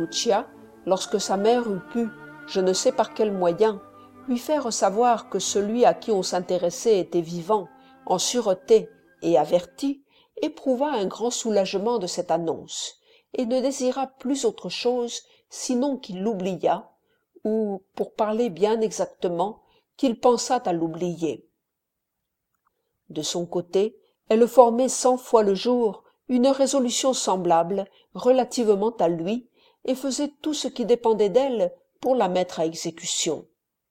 Lucia, lorsque sa mère eut pu, je ne sais par quel moyen, lui faire savoir que celui à qui on s'intéressait était vivant, en sûreté et averti, éprouva un grand soulagement de cette annonce, et ne désira plus autre chose, sinon qu'il l'oubliât, ou, pour parler bien exactement, qu'il pensât à l'oublier. De son côté, elle formait 100 fois le jour une résolution semblable relativement à lui, et faisait tout ce qui dépendait d'elle pour la mettre à exécution.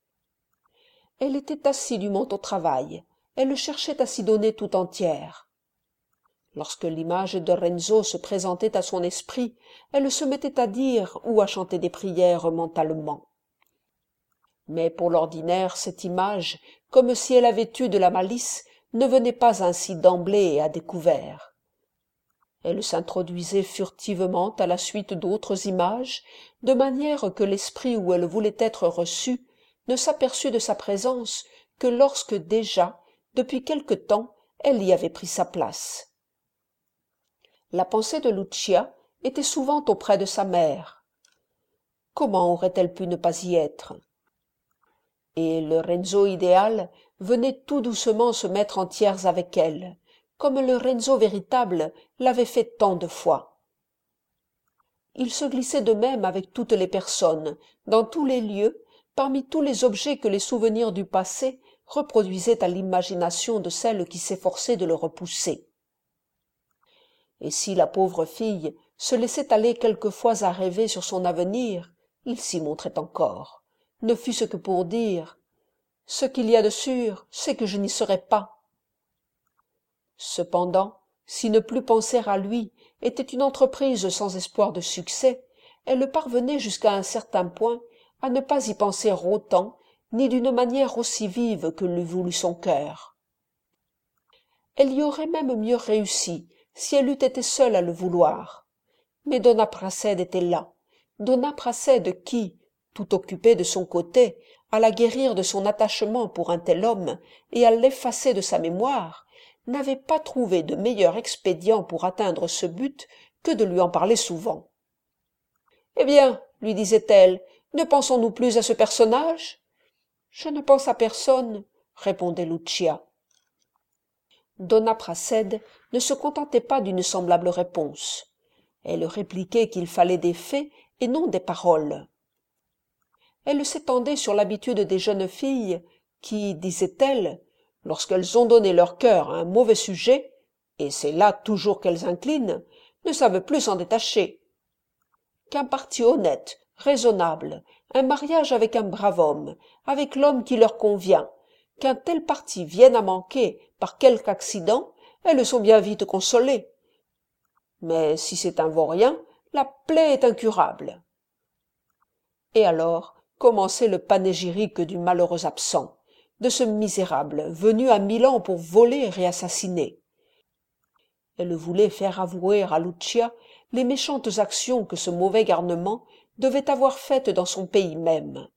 Elle était assidûment au travail, elle cherchait à s'y donner tout entière. Lorsque l'image de Renzo se présentait à son esprit, elle se mettait à dire ou à chanter des prières mentalement. Mais pour l'ordinaire, cette image, comme si elle avait eu de la malice, ne venait pas ainsi d'emblée et à découvert. Elle s'introduisait furtivement à la suite d'autres images, de manière que l'esprit où elle voulait être reçue ne s'aperçut de sa présence que lorsque déjà, depuis quelque temps, elle y avait pris sa place. La pensée de Lucia était souvent auprès de sa mère. Comment aurait-elle pu ne pas y être? Et le Renzo idéal venait tout doucement se mettre en tiers avec elle, comme le Renzo véritable l'avait fait tant de fois. Il se glissait de même avec toutes les personnes, dans tous les lieux, parmi tous les objets que les souvenirs du passé reproduisaient à l'imagination de celle qui s'efforçait de le repousser. Et si la pauvre fille se laissait aller quelquefois à rêver sur son avenir, il s'y montrait encore, ne fût-ce que pour dire « Ce qu'il y a de sûr, c'est que je n'y serai pas ». Cependant, si ne plus penser à lui était une entreprise sans espoir de succès, elle parvenait jusqu'à un certain point à ne pas y penser autant, ni d'une manière aussi vive que l'eût voulu son cœur. Elle y aurait même mieux réussi si elle eût été seule à le vouloir. Mais Dona Pracède était là, Dona Pracède qui, tout occupée de son côté, à la guérir de son attachement pour un tel homme et à l'effacer de sa mémoire, n'avait pas trouvé de meilleur expédient pour atteindre ce but que de lui en parler souvent. « Eh bien, lui disait-elle, ne pensons-nous plus à ce personnage ?»« Je ne pense à personne, » répondait Lucia. Dona Pracède ne se contentait pas d'une semblable réponse. Elle répliquait qu'il fallait des faits et non des paroles. Elle s'étendait sur l'habitude des jeunes filles qui, disait-elle, lorsqu'elles ont donné leur cœur à un mauvais sujet, et c'est là toujours qu'elles inclinent, ne savent plus s'en détacher. Qu'un parti honnête, raisonnable, un mariage avec un brave homme, avec l'homme qui leur convient, qu'un tel parti vienne à manquer par quelque accident, elles sont bien vite consolées. Mais si c'est un vaurien, la plaie est incurable. Et alors commençait le panégyrique du malheureux absent, de ce misérable venu à Milan pour voler et assassiner. Elle voulait faire avouer à Lucia les méchantes actions que ce mauvais garnement devait avoir faites dans son pays même.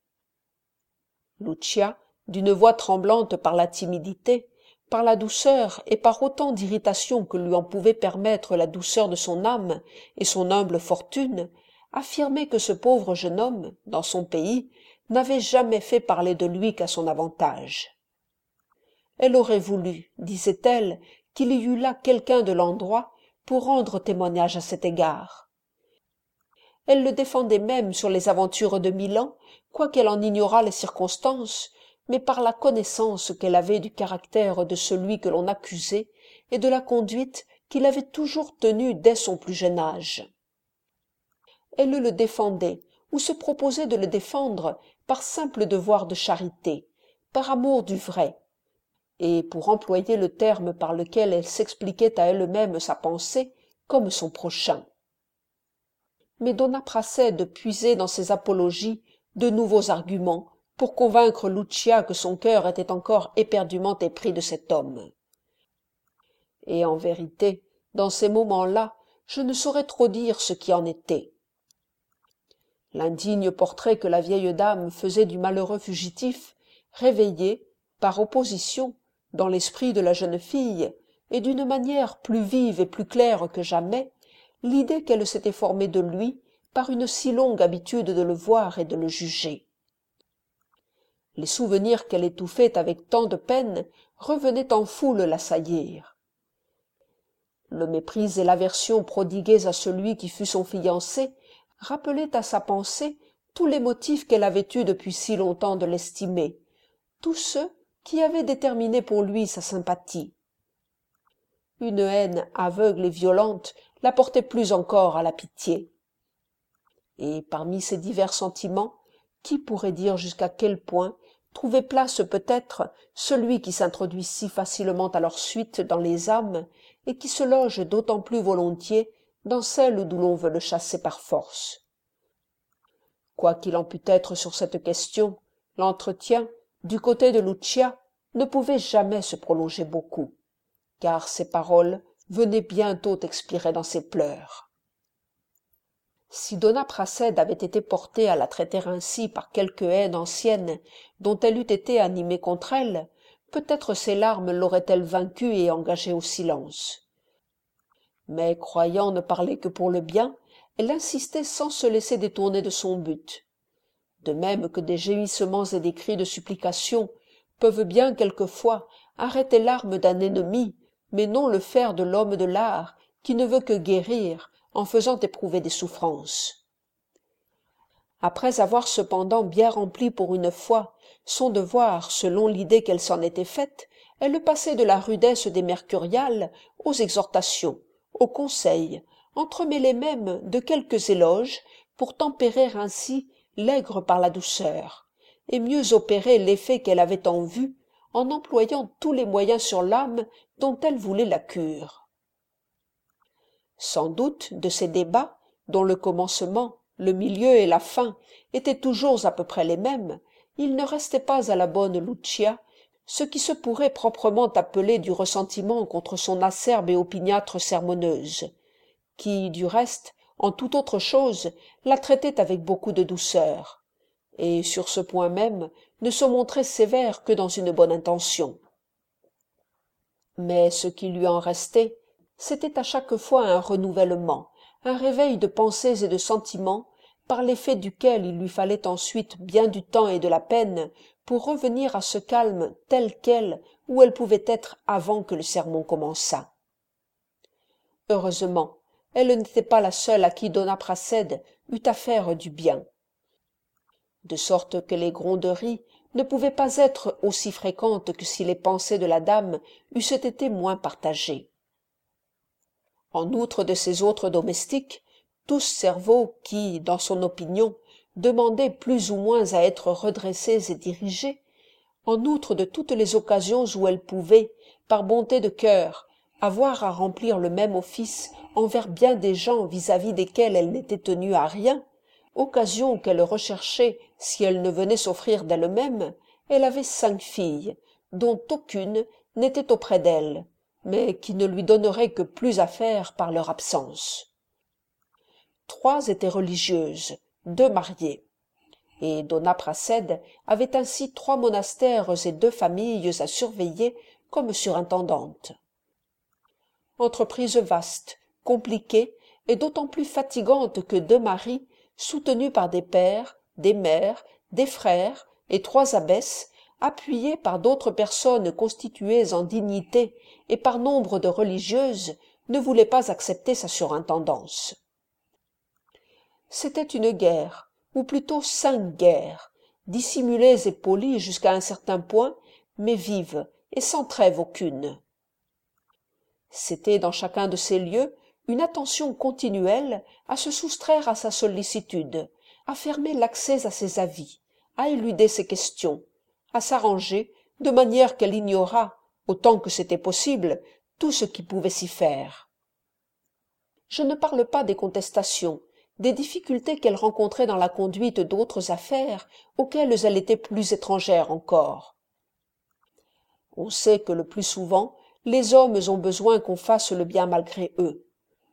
Lucia, d'une voix tremblante par la timidité, par la douceur et par autant d'irritation que lui en pouvait permettre la douceur de son âme et son humble fortune, affirmait que ce pauvre jeune homme, dans son pays, n'avait jamais fait parler de lui qu'à son avantage. Elle aurait voulu, disait-elle, qu'il y eût là quelqu'un de l'endroit pour rendre témoignage à cet égard. Elle le défendait même sur les aventures de Milan, quoiqu'elle en ignorât les circonstances, mais par la connaissance qu'elle avait du caractère de celui que l'on accusait et de la conduite qu'il avait toujours tenue dès son plus jeune âge. Elle le défendait, ou se proposait de le défendre, par simple devoir de charité, par amour du vrai, et pour employer le terme par lequel elle s'expliquait à elle-même sa pensée, comme son prochain. Mais Dona Pracède puisait dans ses apologies de nouveaux arguments pour convaincre Lucia que son cœur était encore éperdument épris de cet homme. Et en vérité, dans ces moments-là, je ne saurais trop dire ce qui en était. L'indigne portrait que la vieille dame faisait du malheureux fugitif réveillait, par opposition, dans l'esprit de la jeune fille, et d'une manière plus vive et plus claire que jamais, l'idée qu'elle s'était formée de lui par une si longue habitude de le voir et de le juger. Les souvenirs qu'elle étouffait avec tant de peine revenaient en foule l'assaillir. Le mépris et l'aversion prodigués à celui qui fut son fiancé rappelaient à sa pensée tous les motifs qu'elle avait eus depuis si longtemps de l'estimer, tous ceux qui avaient déterminé pour lui sa sympathie. Une haine aveugle et violente la portait plus encore à la pitié. Et parmi ces divers sentiments, qui pourrait dire jusqu'à quel point trouvait place peut-être celui qui s'introduit si facilement à leur suite dans les âmes et qui se loge d'autant plus volontiers dans celles d'où l'on veut le chasser par force. Quoi qu'il en pût être sur cette question, l'entretien, du côté de Lucia, ne pouvait jamais se prolonger beaucoup, car ses paroles venaient bientôt expirer dans ses pleurs. Si Dona Pracède avait été portée à la traiter ainsi par quelque haine ancienne dont elle eût été animée contre elle, peut-être ses larmes l'auraient-elles vaincue et engagée au silence. Mais croyant ne parler que pour le bien, elle insistait sans se laisser détourner de son but. De même que des gémissements et des cris de supplication peuvent bien quelquefois arrêter l'arme d'un ennemi, mais non le fer de l'homme de l'art qui ne veut que guérir en faisant éprouver des souffrances. Après avoir cependant bien rempli pour une fois son devoir selon l'idée qu'elle s'en était faite, elle passait de la rudesse des mercuriales aux exhortations, aux conseils, entremêlés même de quelques éloges pour tempérer ainsi l'aigre par la douceur, et mieux opérer l'effet qu'elle avait en vue en employant tous les moyens sur l'âme dont elle voulait la cure. Sans doute de ces débats, dont le commencement, le milieu et la fin étaient toujours à peu près les mêmes, il ne restait pas à la bonne Lucia ce qui se pourrait proprement appeler du ressentiment contre son acerbe et opiniâtre sermonneuse, qui, du reste, en toute autre chose, la traitait avec beaucoup de douceur, et sur ce point même ne se montrait sévère que dans une bonne intention. Mais ce qui lui en restait, c'était à chaque fois un renouvellement, un réveil de pensées et de sentiments, par l'effet duquel il lui fallait ensuite bien du temps et de la peine pour revenir à ce calme tel quel où elle pouvait être avant que le sermon commençât. Heureusement, elle n'était pas la seule à qui Dona Pracède eût à faire du bien. De sorte que les gronderies ne pouvaient pas être aussi fréquentes que si les pensées de la dame eussent été moins partagées. En outre de ses autres domestiques, tous cerveaux qui, dans son opinion, demandaient plus ou moins à être redressés et dirigés, en outre de toutes les occasions où elle pouvait, par bonté de cœur, avoir à remplir le même office envers bien des gens vis-à-vis desquels elle n'était tenue à rien, occasion qu'elle recherchait si elle ne venait s'offrir d'elle-même, elle avait 5 filles, dont aucune n'était auprès d'elle, mais qui ne lui donneraient que plus à faire par leur absence. 3 étaient religieuses, 2 mariées, et Dona Pracède avait ainsi 3 monastères et 2 familles à surveiller comme surintendante. Entreprise vaste, compliquée et d'autant plus fatigante que 2 maris, soutenus par des pères, des mères, des frères et 3 abbesses, appuyés par d'autres personnes constituées en dignité et par nombre de religieuses, ne voulaient pas accepter sa surintendance. C'était une guerre, ou plutôt 5 guerres, dissimulées et polies jusqu'à un certain point, mais vives et sans trêve aucune. C'était dans chacun de ces lieux une attention continuelle à se soustraire à sa sollicitude, à fermer l'accès à ses avis, à éluder ses questions, à s'arranger de manière qu'elle ignorât, autant que c'était possible, tout ce qui pouvait s'y faire. Je ne parle pas des contestations, des difficultés qu'elle rencontrait dans la conduite d'autres affaires auxquelles elle était plus étrangère encore. On sait que le plus souvent, les hommes ont besoin qu'on fasse le bien malgré eux.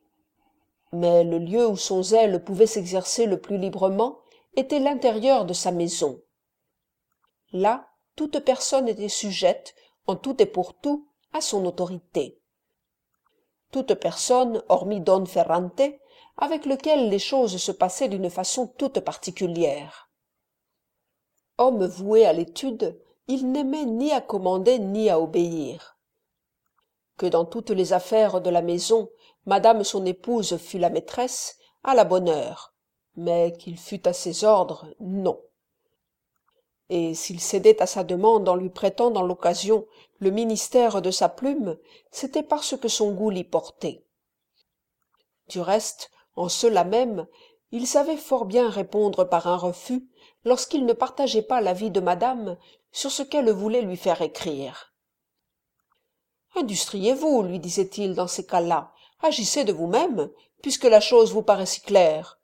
Mais le lieu où son zèle pouvait s'exercer le plus librement était l'intérieur de sa maison. Là, toute personne était sujette, en tout et pour tout, à son autorité. Toute personne, hormis Don Ferrante, avec lequel les choses se passaient d'une façon toute particulière. Homme voué à l'étude, il n'aimait ni à commander ni à obéir. Que dans toutes les affaires de la maison, madame son épouse fût la maîtresse, à la bonne heure, mais qu'il fût à ses ordres, non. Et s'il cédait à sa demande en lui prêtant dans l'occasion le ministère de sa plume, c'était parce que son goût l'y portait. Du reste, en cela même, il savait fort bien répondre par un refus lorsqu'il ne partageait pas l'avis de madame sur ce qu'elle voulait lui faire écrire. Industriez-vous, lui disait-il dans ces cas-là, agissez de vous-même, puisque la chose vous paraît si claire.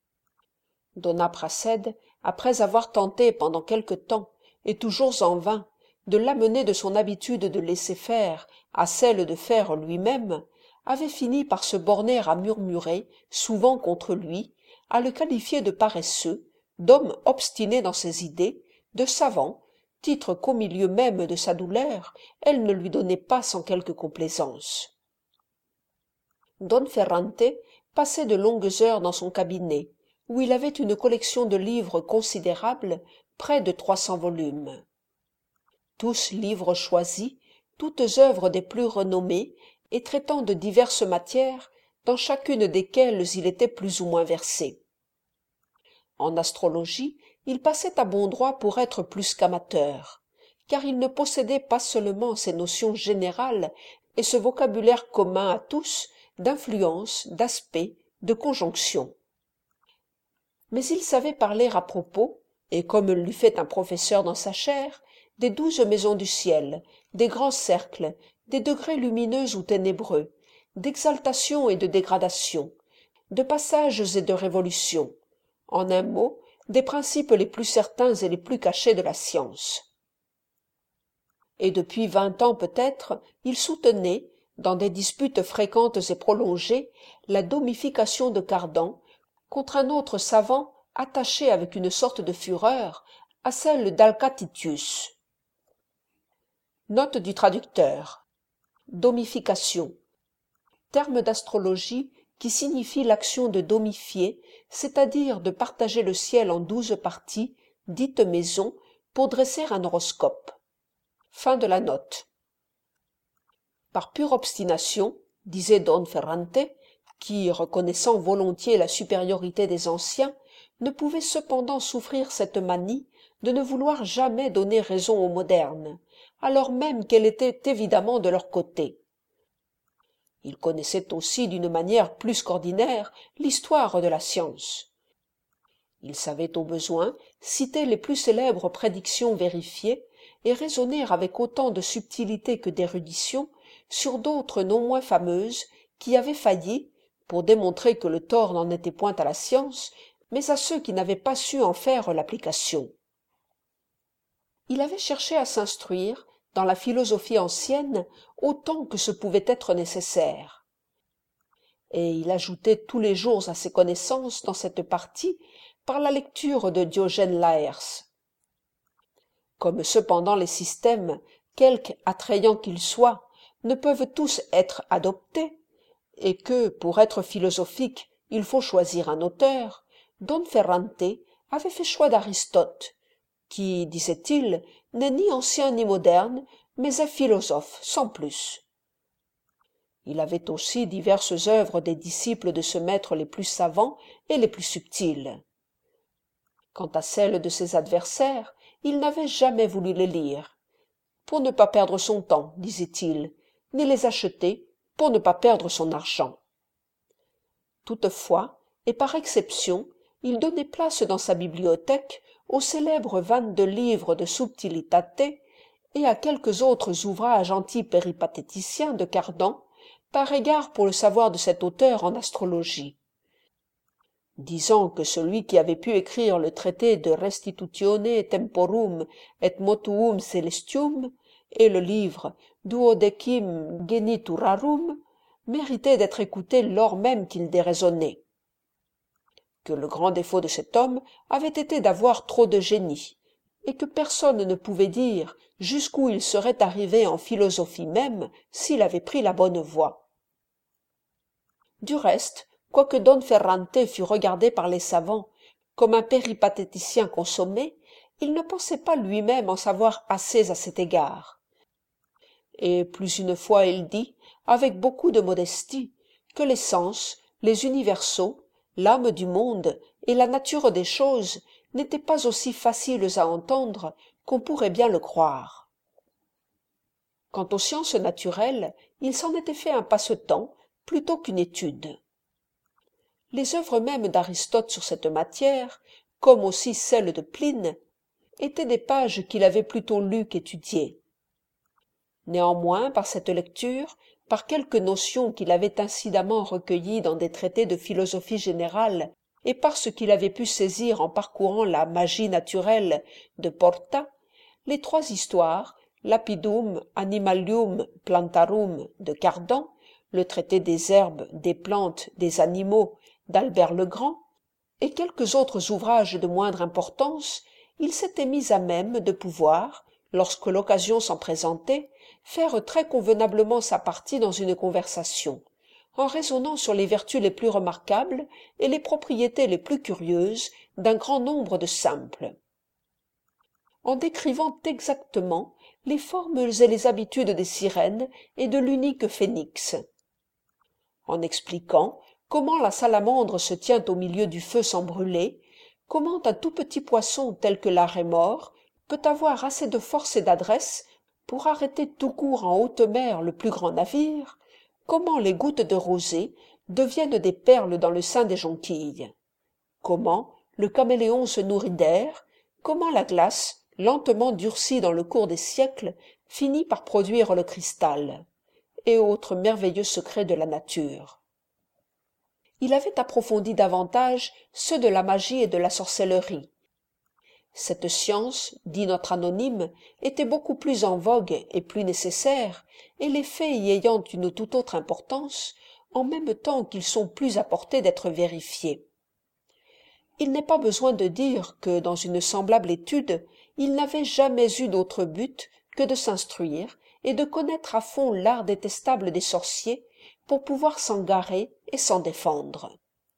Dona Prassede, après avoir tenté pendant quelque temps, et toujours en vain, de l'amener de son habitude de laisser faire à celle de faire lui-même, avait fini par se borner à murmurer, souvent contre lui, à le qualifier de paresseux, d'homme obstiné dans ses idées, de savant, titre qu'au milieu même de sa douleur, elle ne lui donnait pas sans quelque complaisance. Don Ferrante passait de longues heures dans son cabinet, où il avait une collection de livres considérable, près de 300 volumes. Tous livres choisis, toutes œuvres des plus renommées, et traitant de diverses matières, dans chacune desquelles il était plus ou moins versé. En astrologie, il passait à bon droit pour être plus qu'amateur, car il ne possédait pas seulement ces notions générales et ce vocabulaire commun à tous d'influence, d'aspect, de conjonction. Mais il savait parler à propos, et comme l'eût fait un professeur dans sa chaire, des 12 maisons du ciel, des grands cercles, des degrés lumineux ou ténébreux, d'exaltation et de dégradation, de passages et de révolutions, en un mot, des principes les plus certains et les plus cachés de la science. Et depuis 20 ans peut-être, il soutenait, dans des disputes fréquentes et prolongées, la domification de Cardan contre un autre savant attaché avec une sorte de fureur à celle d'Alcatitius. Note du traducteur. Domification. Terme d'astrologie qui signifie l'action de domifier, c'est-à-dire de partager le ciel en 12 parties, dites maisons, pour dresser un horoscope. Fin de la note. Par pure obstination, disait Don Ferrante, qui, reconnaissant volontiers la supériorité des anciens, ne pouvait cependant souffrir cette manie de ne vouloir jamais donner raison aux modernes, alors même qu'elle était évidemment de leur côté. Il connaissait aussi d'une manière plus qu'ordinaire l'histoire de la science. Il savait au besoin citer les plus célèbres prédictions vérifiées et raisonner avec autant de subtilité que d'érudition sur d'autres non moins fameuses qui avaient failli, pour démontrer que le tort n'en était point à la science, mais à ceux qui n'avaient pas su en faire l'application. Il avait cherché à s'instruire dans la philosophie ancienne autant que ce pouvait être nécessaire. Et il ajoutait tous les jours à ses connaissances dans cette partie par la lecture de Diogène Laërce. Comme cependant les systèmes, quelque attrayants qu'ils soient, ne peuvent tous être adoptés, et que, pour être philosophique, il faut choisir un auteur, Don Ferrante avait fait choix d'Aristote, qui, disait-il, n'est ni ancien ni moderne, mais est philosophe, sans plus. Il avait aussi diverses œuvres des disciples de ce maître les plus savants et les plus subtils. Quant à celles de ses adversaires, il n'avait jamais voulu les lire. Pour ne pas perdre son temps, disait-il, ni les acheter, pour ne pas perdre son argent. Toutefois, et par exception, il donnait place dans sa bibliothèque aux célèbres 22 livres de subtilitate et à quelques autres ouvrages anti-péripatéticiens de Cardan, par égard pour le savoir de cet auteur en astrologie. Disant que celui qui avait pu écrire le traité de Restitutione Temporum et Motuum Celestium et le livre Duodecim Geniturarum méritait d'être écouté lors même qu'il déraisonnait. Que le grand défaut de cet homme avait été d'avoir trop de génie, et que personne ne pouvait dire jusqu'où il serait arrivé en philosophie même s'il avait pris la bonne voie. Du reste, quoique Don Ferrante fût regardé par les savants comme un péripatéticien consommé, il ne pensait pas lui-même en savoir assez à cet égard. Et plus une fois il dit, avec beaucoup de modestie, que les sens, les universaux, l'âme du monde et la nature des choses n'étaient pas aussi faciles à entendre qu'on pourrait bien le croire. Quant aux sciences naturelles, il s'en était fait un passe-temps plutôt qu'une étude. Les œuvres mêmes d'Aristote sur cette matière, comme aussi celles de Pline, étaient des pages qu'il avait plutôt lues qu'étudiées. Néanmoins, par cette lecture, par quelques notions qu'il avait incidemment recueillies dans des traités de philosophie générale, et par ce qu'il avait pu saisir en parcourant la magie naturelle de Porta, les trois histoires, Lapidum, Animalium, Plantarum de Cardan, le traité des herbes, des plantes, des animaux d'Albert le Grand, et quelques autres ouvrages de moindre importance, il s'était mis à même de pouvoir, lorsque l'occasion s'en présentait, faire très convenablement sa partie dans une conversation, en raisonnant sur les vertus les plus remarquables et les propriétés les plus curieuses d'un grand nombre de simples, en décrivant exactement les formes et les habitudes des sirènes et de l'unique phénix, en expliquant comment la salamandre se tient au milieu du feu sans brûler, comment un tout petit poisson tel que la rémore peut avoir assez de force et d'adresse pour arrêter tout court en haute mer le plus grand navire, comment les gouttes de rosée deviennent des perles dans le sein des jonquilles, comment le caméléon se nourrit d'air, comment la glace, lentement durcie dans le cours des siècles, finit par produire le cristal, et autres merveilleux secrets de la nature. Il avait approfondi davantage ceux de la magie et de la sorcellerie. Cette science, dit notre anonyme, était beaucoup plus en vogue et plus nécessaire, et les faits y ayant une toute autre importance, en même temps qu'ils sont plus à portée d'être vérifiés. Il n'est pas besoin de dire que, dans une semblable étude, il n'avait jamais eu d'autre but que de s'instruire et de connaître à fond l'art détestable des sorciers pour pouvoir s'en garer et s'en défendre.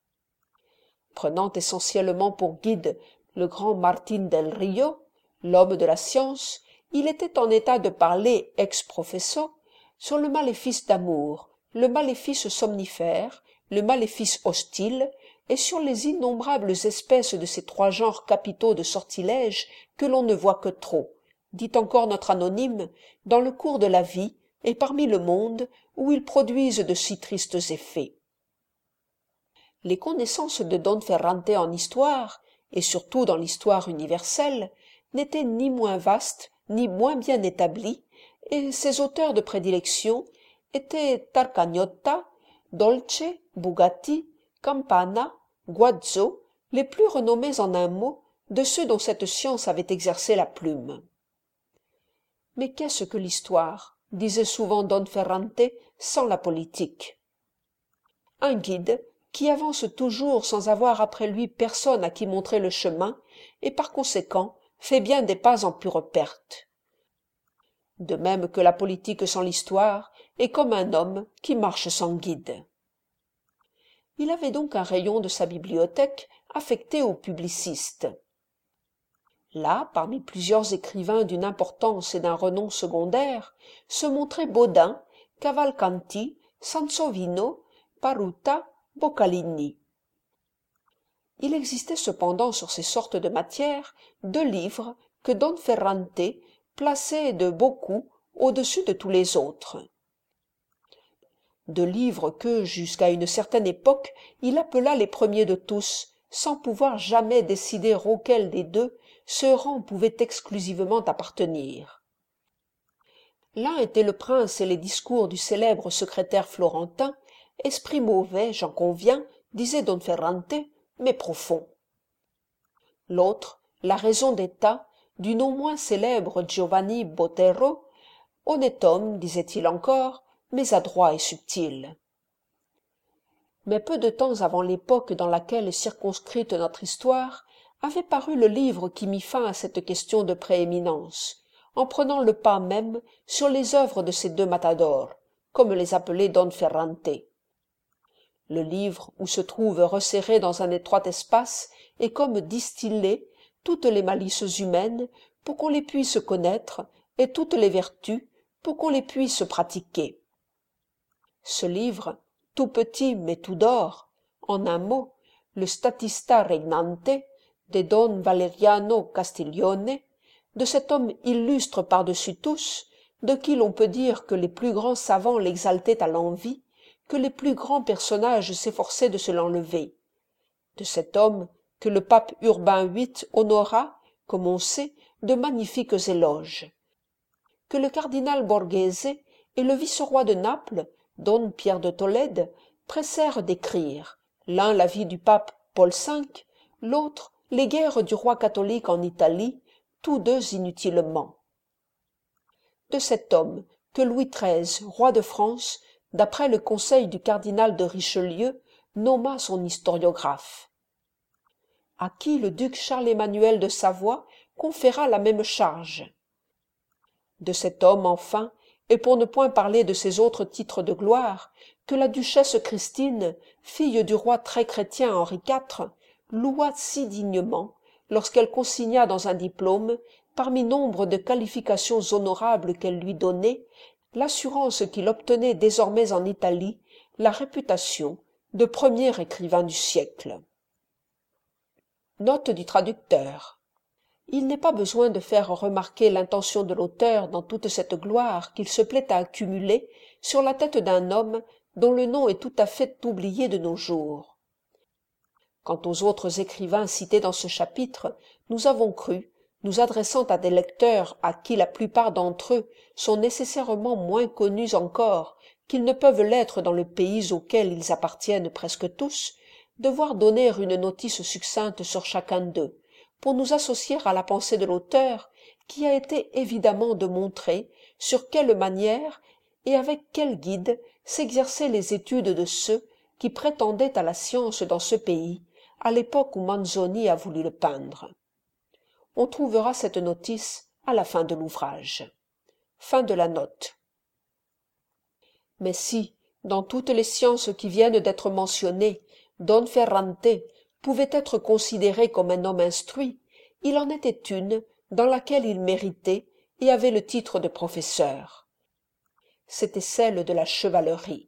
Prenant essentiellement pour guide le grand Martin del Rio, l'homme de la science, il était en état de parler ex professo sur le maléfice d'amour, le maléfice somnifère, le maléfice hostile, et sur les innombrables espèces de ces trois genres capitaux de sortilèges que l'on ne voit que trop, dit encore notre anonyme, dans le cours de la vie et parmi le monde où ils produisent de si tristes effets. Les connaissances de Don Ferrante en histoire, et surtout dans l'histoire universelle, n'étaient ni moins vastes ni moins bien établies, et ses auteurs de prédilection étaient Tarcagnotta, Dolce, Bugatti, Campana, Guazzo, les plus renommés en un mot de ceux dont cette science avait exercé la plume. Mais qu'est-ce que l'histoire, disait souvent Don Ferrante, sans la politique? Un guide qui avance toujours sans avoir après lui personne à qui montrer le chemin, et par conséquent fait bien des pas en pure perte. De même que la politique sans l'histoire est comme un homme qui marche sans guide. Il avait donc un rayon de sa bibliothèque affecté aux publicistes. Là, parmi plusieurs écrivains d'une importance et d'un renom secondaire, se montraient Baudin, Cavalcanti, Sansovino, Paruta, Boccalini. Il existait cependant sur ces sortes de matières 2 livres que Don Ferrante plaçait de beaucoup au-dessus de tous les autres. 2 livres que, jusqu'à une certaine époque, il appela les premiers de tous, sans pouvoir jamais décider auquel des 2 ce rang pouvait exclusivement appartenir. L'un était le Prince et les discours du célèbre secrétaire florentin, esprit mauvais, j'en conviens, disait Don Ferrante, mais profond. L'autre, la raison d'État, du non moins célèbre Giovanni Botero, honnête homme, disait-il encore, mais adroit et subtil. Mais peu de temps avant l'époque dans laquelle est circonscrite notre histoire, avait paru le livre qui mit fin à cette question de prééminence, en prenant le pas même sur les œuvres de ces 2 matadors, comme les appelait Don Ferrante. Le livre, où se trouve resserré dans un étroit espace, est comme distiller toutes les malices humaines pour qu'on les puisse connaître et toutes les vertus pour qu'on les puisse pratiquer. Ce livre, tout petit mais tout d'or, en un mot, le Statista Regnante de Don Valeriano Castiglione, de cet homme illustre par-dessus tous, de qui l'on peut dire que les plus grands savants l'exaltaient à l'envi, que les plus grands personnages s'efforçaient de se l'enlever, de cet homme que le pape Urbain VIII honora, comme on sait, de magnifiques éloges, que le cardinal Borghese et le vice-roi de Naples, Don Pierre de Tolède, pressèrent d'écrire, l'un la vie du pape Paul V, l'autre les guerres du roi catholique en Italie, tous deux inutilement. De cet homme que Louis XIII, roi de France, d'après le conseil du cardinal de Richelieu, nomma son historiographe, à qui le duc Charles-Emmanuel de Savoie conféra la même charge. De cet homme, enfin, et pour ne point parler de ses autres titres de gloire, que la duchesse Christine, fille du roi très chrétien Henri IV, loua si dignement, lorsqu'elle consigna dans un diplôme, parmi nombre de qualifications honorables qu'elle lui donnait, l'assurance qu'il obtenait désormais en Italie la réputation de premier écrivain du siècle. Note du traducteur. Il n'est pas besoin de faire remarquer l'intention de l'auteur dans toute cette gloire qu'il se plaît à accumuler sur la tête d'un homme dont le nom est tout à fait oublié de nos jours. Quant aux autres écrivains cités dans ce chapitre, nous avons cru, nous adressant à des lecteurs à qui la plupart d'entre eux sont nécessairement moins connus encore qu'ils ne peuvent l'être dans le pays auquel ils appartiennent presque tous, devoir donner une notice succincte sur chacun d'eux, pour nous associer à la pensée de l'auteur, qui a été évidemment de montrer sur quelle manière et avec quel guide s'exerçaient les études de ceux qui prétendaient à la science dans ce pays, à l'époque où Manzoni a voulu le peindre. On trouvera cette notice à la fin de l'ouvrage. Fin de la note. Mais si, dans toutes les sciences qui viennent d'être mentionnées, Don Ferrante pouvait être considéré comme un homme instruit, il en était une dans laquelle il méritait et avait le titre de professeur. C'était celle de la chevalerie.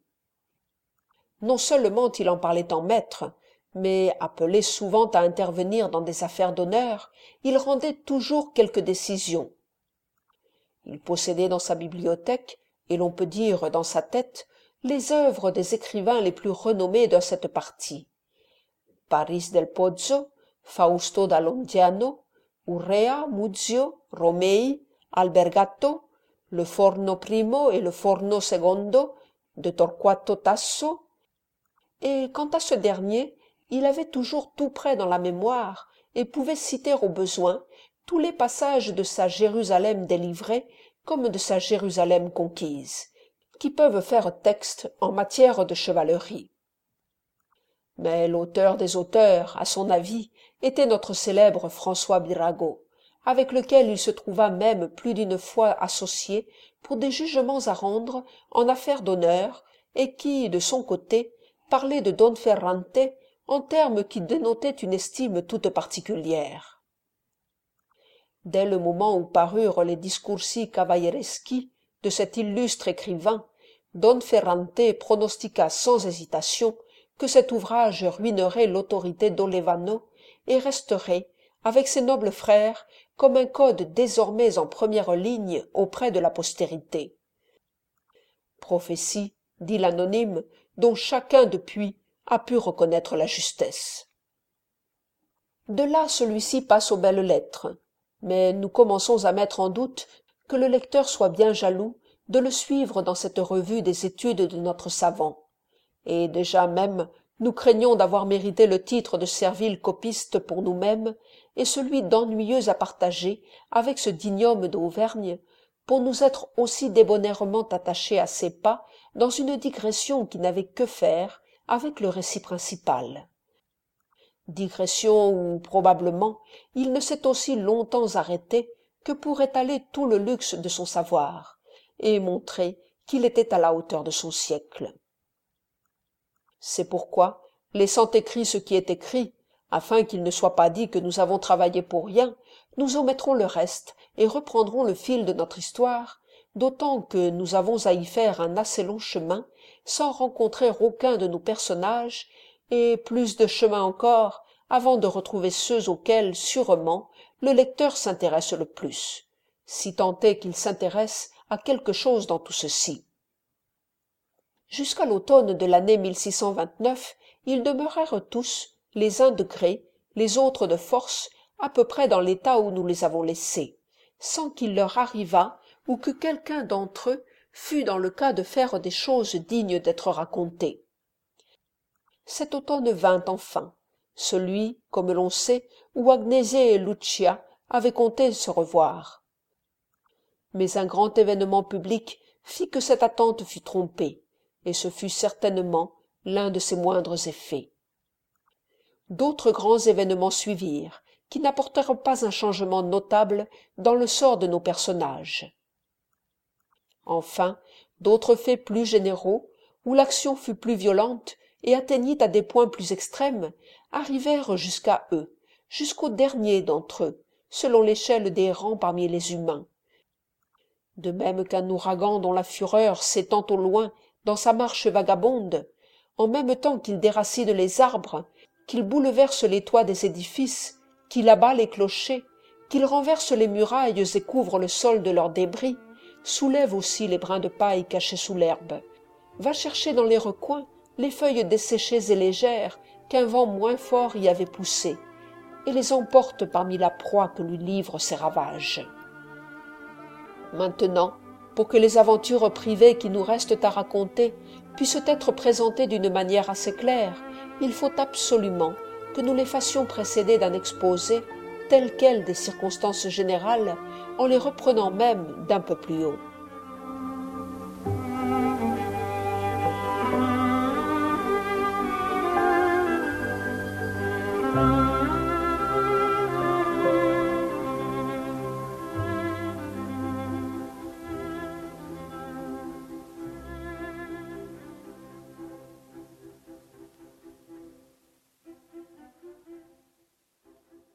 Non seulement il en parlait en maître, mais, appelé souvent à intervenir dans des affaires d'honneur, il rendait toujours quelques décisions. Il possédait dans sa bibliothèque, et l'on peut dire dans sa tête, les œuvres des écrivains les plus renommés de cette partie. Paris del Pozzo, Fausto da Londiano, Urrea, Muzio, Romei, Albergato, le Forno Primo et le Forno Secondo de Torquato Tasso, et quant à ce dernier, il avait toujours tout près dans la mémoire et pouvait citer au besoin tous les passages de sa Jérusalem délivrée comme de sa Jérusalem conquise, qui peuvent faire texte en matière de chevalerie. Mais l'auteur des auteurs, à son avis, était notre célèbre François Birago, avec lequel il se trouva même plus d'une fois associé pour des jugements à rendre en affaires d'honneur et qui, de son côté, parlait de Don Ferrante en termes qui dénotaient une estime toute particulière. Dès le moment où parurent les Discorsi Cavaliereschi de cet illustre écrivain, Don Ferrante pronostiqua sans hésitation que cet ouvrage ruinerait l'autorité d'Olevano et resterait, avec ses nobles frères, comme un code désormais en première ligne auprès de la postérité. Prophétie, dit l'anonyme, dont chacun depuis a pu reconnaître la justesse. De là celui-ci passe aux belles lettres, mais nous commençons à mettre en doute que le lecteur soit bien jaloux de le suivre dans cette revue des études de notre savant, et déjà même nous craignons d'avoir mérité le titre de servile copiste pour nous-mêmes et celui d'ennuyeux à partager avec ce digne homme d'Auvergne, pour nous être aussi débonnairement attachés à ses pas dans une digression qui n'avait que faire avec le récit principal. Digression où, probablement, il ne s'est aussi longtemps arrêté que pour étaler tout le luxe de son savoir, et montrer qu'il était à la hauteur de son siècle. C'est pourquoi, laissant écrit ce qui est écrit, afin qu'il ne soit pas dit que nous avons travaillé pour rien, nous omettrons le reste et reprendrons le fil de notre histoire, d'autant que nous avons à y faire un assez long chemin, sans rencontrer aucun de nos personnages, et plus de chemin encore avant de retrouver ceux auxquels, sûrement, le lecteur s'intéresse le plus, si tant est qu'il s'intéresse à quelque chose dans tout ceci. Jusqu'à l'automne de l'année 1629, ils demeurèrent tous, les uns de gré, les autres de force, à peu près dans l'état où nous les avons laissés, sans qu'il leur arrivât ou que quelqu'un d'entre eux fût dans le cas de faire des choses dignes d'être racontées. Cet automne vint enfin, celui, comme l'on sait, où Agnese et Lucia avaient compté se revoir. Mais un grand événement public fit que cette attente fut trompée, et ce fut certainement l'un de ses moindres effets. D'autres grands événements suivirent, qui n'apportèrent pas un changement notable dans le sort de nos personnages. Enfin, d'autres faits plus généraux, où l'action fut plus violente et atteignit à des points plus extrêmes, arrivèrent jusqu'à eux, jusqu'au dernier d'entre eux, selon l'échelle des rangs parmi les humains. De même qu'un ouragan dont la fureur s'étend au loin dans sa marche vagabonde, en même temps qu'il déracine les arbres, qu'il bouleverse les toits des édifices, qu'il abat les clochers, qu'il renverse les murailles et couvre le sol de leurs débris, soulève aussi les brins de paille cachés sous l'herbe, va chercher dans les recoins les feuilles desséchées et légères qu'un vent moins fort y avait poussées, et les emporte parmi la proie que lui livrent ses ravages. Maintenant, pour que les aventures privées qui nous restent à raconter puissent être présentées d'une manière assez claire, il faut absolument que nous les fassions précéder d'un exposé tel quel des circonstances générales, en les reprenant même d'un peu plus haut.